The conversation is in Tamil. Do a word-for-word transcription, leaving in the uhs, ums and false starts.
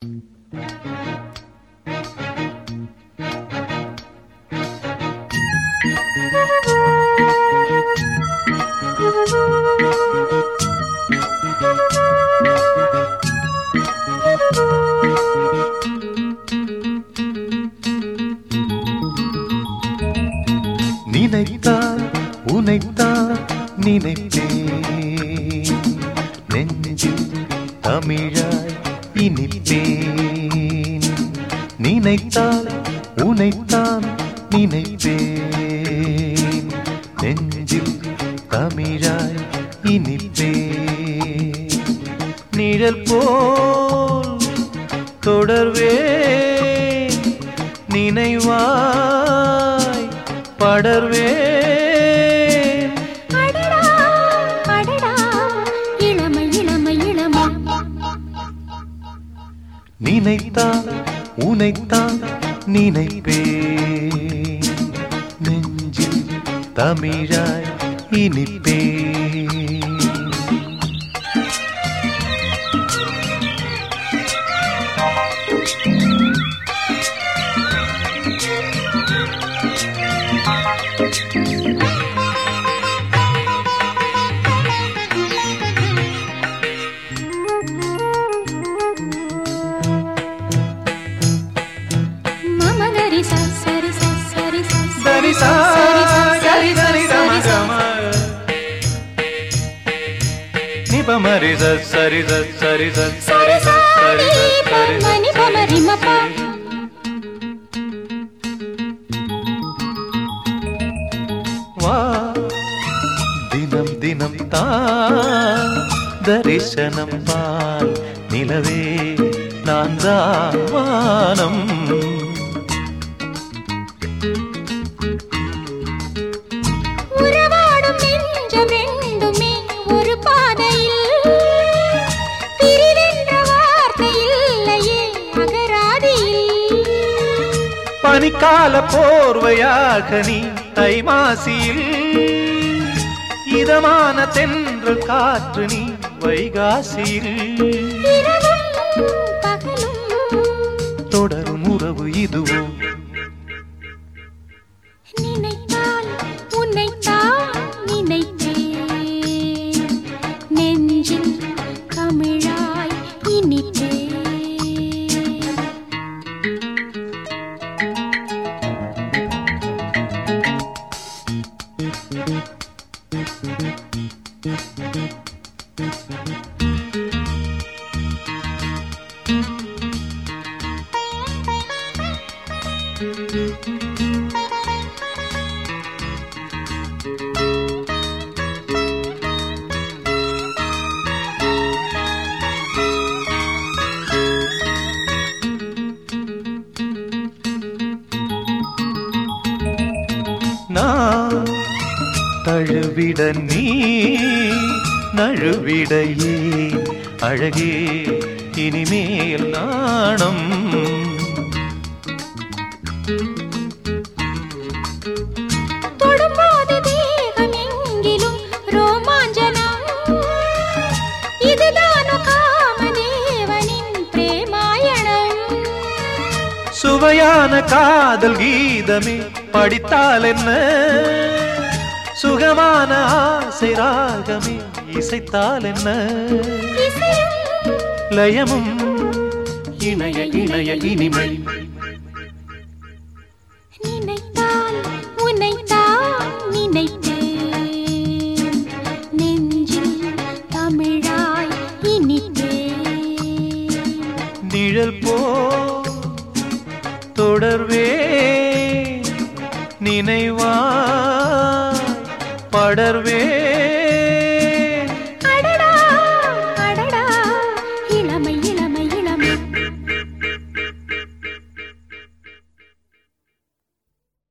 நினைத்தால் உனைத்தான் நினைப்பேன், நெஞ்சில் தமிழாய் இனிப்பேன். நினைத்தால் உனைத்தான் நினைப்பேன், நெஞ்சில் தமிழாய் இனிப்பேன். நிழல் போல் தொடர்வேன், நினைவாய் படர்வேன். அடடா அடடா இளமை இளமை இளமை. நினைத்தால் உனைத்தான் நினைப்பேன், நெஞ்சில் தமிழாய் இனிப்பேன். மமகரி சரி சரி சரி சரி சரி சரி ரம நிபமரி சரி சரி சரி சரி மணி பமரி மபா. வா தினம் தினம் தான் தரிசனம் பால் நிலவே நான் தான் வானம். உறவாடும் நெஞ்சம் ரெண்டுமே ஒரு பாதையில், பிரிவென்ற வார்த்தை இல்லையே அகராதியில். பனிக்கால போர்வையாக நீ தை மாசியில், இதமான தென்றல் காற்று நீ வைகாசியில். இரவும் பகலும் தொடரும் உறவு இதுவோ. நினைத்தால் உன்னைத்தான் நினைப்பேன், நெஞ்சில் தமிழாய் இனிப்பேன். நான் தழுவிட நீ நழுவிடையே அழகே இனிமேல் நாணம். தொடும்போது தேகம் எங்கிலும் ரோமாஞ்சனம், இதுதானோ காமதேவனின் பிரேமாயணம். சுவையான காதல் கீதமே படித்தால் என்ன, சுகமான ஆசை ராகமே இசைத்தால் என்ன. இசையும் லயமும் இணைய இணைய இனிமை. நினைத்தால் உன்னைத்தான் நினைப்பேன், நெஞ்சில் தமிழாய் இனிப்பேன். நிழல் போ தொடர்வே, நினைவா படர்வே.